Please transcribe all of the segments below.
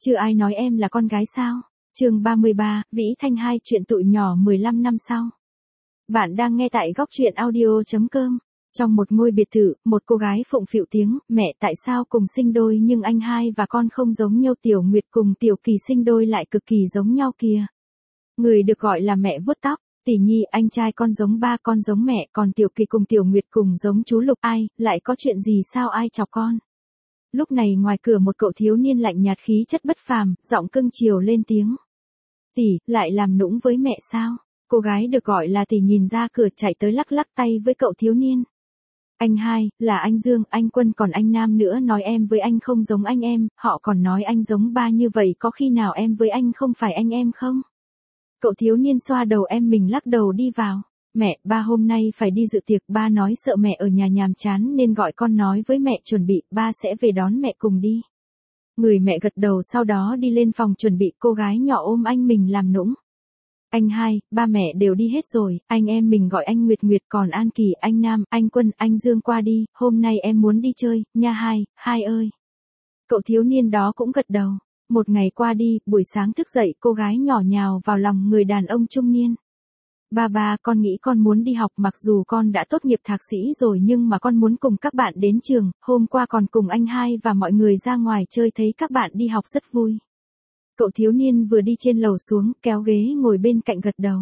Chưa ai nói em là con gái sao? Chương 33, Vĩ Thanh 2 chuyện tụi nhỏ 15 năm sau. Bạn đang nghe tại góc truyện audio.com. Trong một ngôi biệt thự, một cô gái phụng phịu tiếng, mẹ tại sao cùng sinh đôi nhưng anh hai và con không giống nhau, Tiểu Nguyệt cùng Tiểu Kỳ sinh đôi lại cực kỳ giống nhau kìa. Người được gọi là mẹ vuốt tóc, Tỷ Nhi anh trai con giống ba con giống mẹ, còn Tiểu Kỳ cùng Tiểu Nguyệt cùng giống chú Lục, ai, lại có chuyện gì sao ai chọc con? Lúc này ngoài cửa một cậu thiếu niên lạnh nhạt khí chất bất phàm, giọng cưng chiều lên tiếng. Tỷ, lại làm nũng với mẹ sao? Cô gái được gọi là Tỷ nhìn ra cửa chạy tới lắc lắc tay với cậu thiếu niên. Anh hai, là anh Dương, anh Quân còn anh Nam nữa nói em với anh không giống anh em, họ còn nói anh giống ba như vậy có khi nào em với anh không phải anh em không? Cậu thiếu niên xoa đầu em mình lắc đầu đi vào. Mẹ, ba hôm nay phải đi dự tiệc, ba nói sợ mẹ ở nhà nhàm chán nên gọi con nói với mẹ chuẩn bị, ba sẽ về đón mẹ cùng đi. Người mẹ gật đầu sau đó đi lên phòng chuẩn bị, cô gái nhỏ ôm anh mình làm nũng. Anh hai, ba mẹ đều đi hết rồi, anh em mình gọi anh Nguyệt Nguyệt còn An Kỳ, anh Nam, anh Quân, anh Dương qua đi, hôm nay em muốn đi chơi, nha hai ơi. Cậu thiếu niên đó cũng gật đầu. Một ngày qua đi, buổi sáng thức dậy cô gái nhỏ nhào vào lòng người đàn ông trung niên. Ba, con nghĩ con muốn đi học mặc dù con đã tốt nghiệp thạc sĩ rồi nhưng mà con muốn cùng các bạn đến trường, hôm qua còn cùng anh hai và mọi người ra ngoài chơi thấy các bạn đi học rất vui. Cậu thiếu niên vừa đi trên lầu xuống, kéo ghế ngồi bên cạnh gật đầu.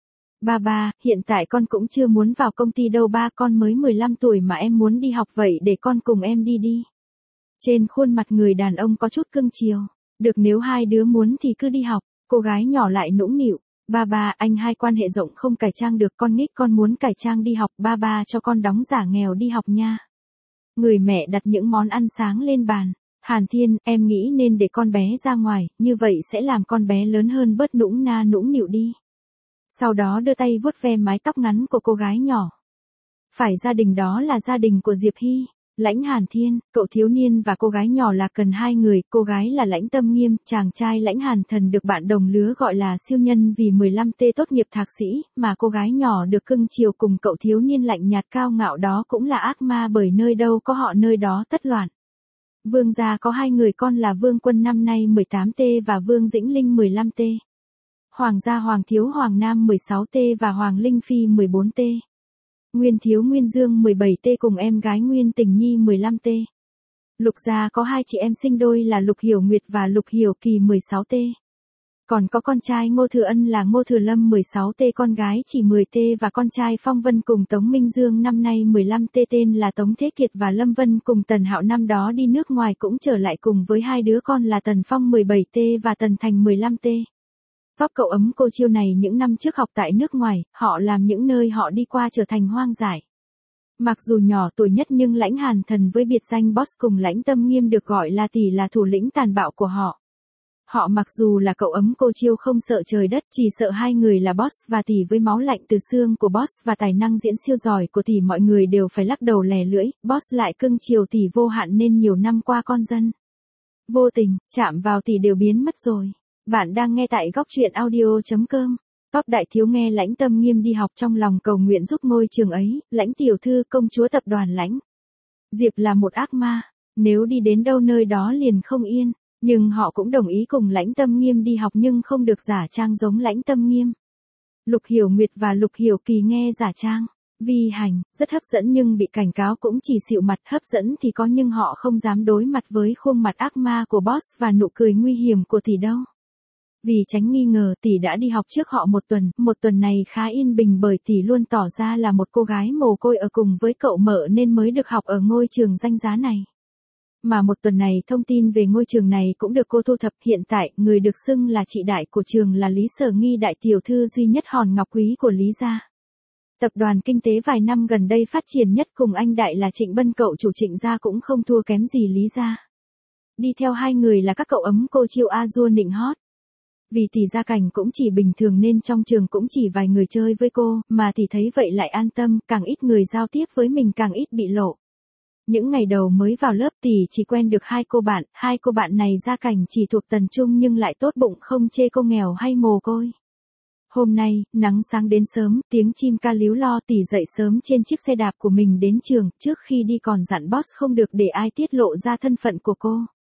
Ba, hiện tại con cũng chưa muốn vào công ty đâu ba, con mới 15 tuổi mà em muốn đi học vậy để con cùng em đi. Trên khuôn mặt người đàn ông có chút cưng chiều. Được nếu hai đứa muốn thì cứ đi học, cô gái nhỏ lại nũng nịu. Ba, anh hai quan hệ rộng không cải trang được, con nít con muốn cải trang đi học, ba cho con đóng giả nghèo đi học nha. Người mẹ đặt những món ăn sáng lên bàn. Hàn Thiên, em nghĩ nên để con bé ra ngoài, như vậy sẽ làm con bé lớn hơn bớt nũng nịu đi. Sau đó đưa tay vuốt ve mái tóc ngắn của cô gái nhỏ. Phải gia đình đó là gia đình của Diệp Hy. Lãnh Hàn Thiên, cậu thiếu niên và cô gái nhỏ là cần hai người, cô gái là Lãnh Tâm Nghiêm, chàng trai Lãnh Hàn Thần được bạn đồng lứa gọi là siêu nhân vì 15T tốt nghiệp thạc sĩ, mà cô gái nhỏ được cưng chiều cùng cậu thiếu niên lạnh nhạt cao ngạo đó cũng là ác ma bởi nơi đâu có họ nơi đó tất loạn. Vương gia có hai người con là Vương Quân năm nay 18T và Vương Dĩnh Linh 15T. Hoàng gia Hoàng Thiếu Hoàng Nam 16T và Hoàng Linh Phi 14T. Nguyên Thiếu Nguyên Dương 17T cùng em gái Nguyên Tình Nhi 15T. Lục gia có hai chị em sinh đôi là Lục Hiểu Nguyệt và Lục Hiểu Kỳ 16T. Còn có con trai Ngô Thừa Ân là Ngô Thừa Lâm 16T, con gái chỉ 10T và con trai Phong Vân cùng Tống Minh Dương năm nay 15T tên là Tống Thế Kiệt và Lâm Vân cùng Tần Hạo năm đó đi nước ngoài cũng trở lại cùng với hai đứa con là Tần Phong 17T và Tần Thành 15T. Góp cậu ấm cô chiêu này những năm trước học tại nước ngoài, họ làm những nơi họ đi qua trở thành hoang dại. Mặc dù nhỏ tuổi nhất nhưng Lãnh Hàn Thần với biệt danh Boss cùng Lãnh Tâm Nghiêm được gọi là Tỷ là thủ lĩnh tàn bạo của họ. Họ mặc dù là cậu ấm cô chiêu không sợ trời đất, chỉ sợ hai người là Boss và Tỷ với máu lạnh từ xương của Boss và tài năng diễn siêu giỏi của Tỷ mọi người đều phải lắc đầu lè lưỡi, Boss lại cưng chiều Tỷ vô hạn nên nhiều năm qua con dân vô tình, chạm vào Tỷ đều biến mất rồi. Bạn đang nghe tại góc truyện audio.com. Top đại thiếu nghe Lãnh Tâm Nghiêm đi học trong lòng cầu nguyện giúp ngôi trường ấy, Lãnh tiểu thư công chúa tập đoàn Lãnh Diệp là một ác ma, nếu đi đến đâu nơi đó liền không yên, nhưng họ cũng đồng ý cùng Lãnh Tâm Nghiêm đi học nhưng không được giả trang giống Lãnh Tâm Nghiêm. Lục Hiểu Nguyệt và Lục Hiểu Kỳ nghe giả trang, vi hành, rất hấp dẫn nhưng bị cảnh cáo cũng chỉ xịu mặt, hấp dẫn thì có nhưng họ không dám đối mặt với khuôn mặt ác ma của Boss và nụ cười nguy hiểm của Tỷ đâu. Vì tránh nghi ngờ Tỷ đã đi học trước họ một tuần này khá yên bình bởi Tỷ luôn tỏ ra là một cô gái mồ côi ở cùng với cậu mợ nên mới được học ở ngôi trường danh giá này. Mà một tuần này thông tin về ngôi trường này cũng được cô thu thập, hiện tại người được xưng là chị đại của trường là Lý Sở Nghi đại tiểu thư duy nhất hòn ngọc quý của Lý gia. Tập đoàn kinh tế vài năm gần đây phát triển nhất cùng anh đại là Trịnh Bân cậu chủ Trịnh gia cũng không thua kém gì Lý gia. Đi theo hai người là các cậu ấm cô chiêu a dua nịnh hót. Vì Tỷ gia cảnh cũng chỉ bình thường nên trong trường cũng chỉ vài người chơi với cô, mà Tỷ thấy vậy lại an tâm, càng ít người giao tiếp với mình càng ít bị lộ. Những ngày đầu mới vào lớp Tỷ chỉ quen được hai cô bạn này gia cảnh chỉ thuộc tần trung nhưng lại tốt bụng không chê cô nghèo hay mồ côi. Hôm nay, nắng sáng đến sớm, tiếng chim ca líu lo, Tỷ dậy sớm trên chiếc xe đạp của mình đến trường, trước khi đi còn dặn Boss không được để ai tiết lộ ra thân phận của cô.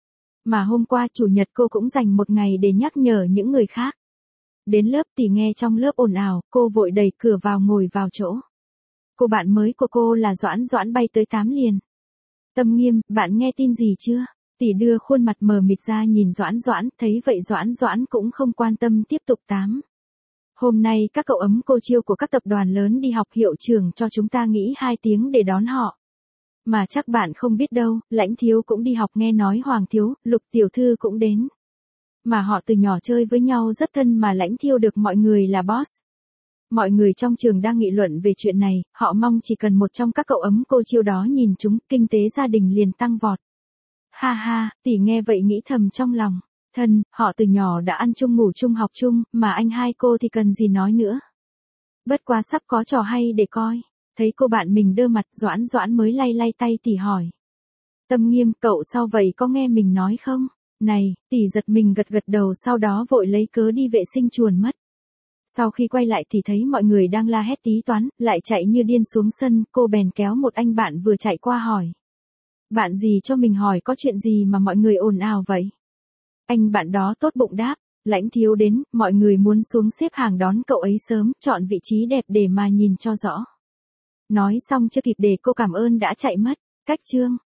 Mà hôm qua chủ nhật cô cũng dành một ngày để nhắc nhở những người khác. Đến lớp thì nghe trong lớp ồn ào, cô vội đẩy cửa vào ngồi vào chỗ. Cô bạn mới của cô là Doãn Doãn bay tới 8 liền. Tâm Nghiêm, bạn nghe tin gì chưa? Tỷ đưa khuôn mặt mờ mịt ra nhìn Doãn Doãn, thấy vậy Doãn Doãn cũng không quan tâm tiếp tục tám. Hôm nay các cậu ấm cô chiêu của các tập đoàn lớn đi học, hiệu trưởng cho chúng ta nghỉ 2 tiếng để đón họ. Mà chắc bạn không biết đâu, Lãnh Thiếu cũng đi học, nghe nói Hoàng Thiếu, Lục Tiểu Thư cũng đến. Mà họ từ nhỏ chơi với nhau rất thân, mà Lãnh Thiếu được mọi người là boss. Mọi người trong trường đang nghị luận về chuyện này, họ mong chỉ cần một trong các cậu ấm cô chiêu đó nhìn chúng, kinh tế gia đình liền tăng vọt. Ha ha, tỷ nghe vậy nghĩ thầm trong lòng. Thân, họ từ nhỏ đã ăn chung ngủ chung học chung, mà anh hai cô thì cần gì nói nữa. Bất quá sắp có trò hay để coi. Thấy cô bạn mình đơ mặt, Doãn Doãn mới lay lay tay tỷ hỏi. Tâm Nghiêm, cậu sao vậy, có nghe mình nói không? Này, tỷ giật mình gật gật đầu, sau đó vội lấy cớ đi vệ sinh chuồn mất. Sau khi quay lại thì thấy mọi người đang la hét tí toán, lại chạy như điên xuống sân, cô bèn kéo một anh bạn vừa chạy qua hỏi. Bạn gì cho mình hỏi, có chuyện gì mà mọi người ồn ào vậy? Anh bạn đó tốt bụng đáp, Lãnh Thiếu đến, mọi người muốn xuống xếp hàng đón cậu ấy sớm, chọn vị trí đẹp để mà nhìn cho rõ. Nói xong chưa kịp để cô cảm ơn đã chạy mất. Cách chương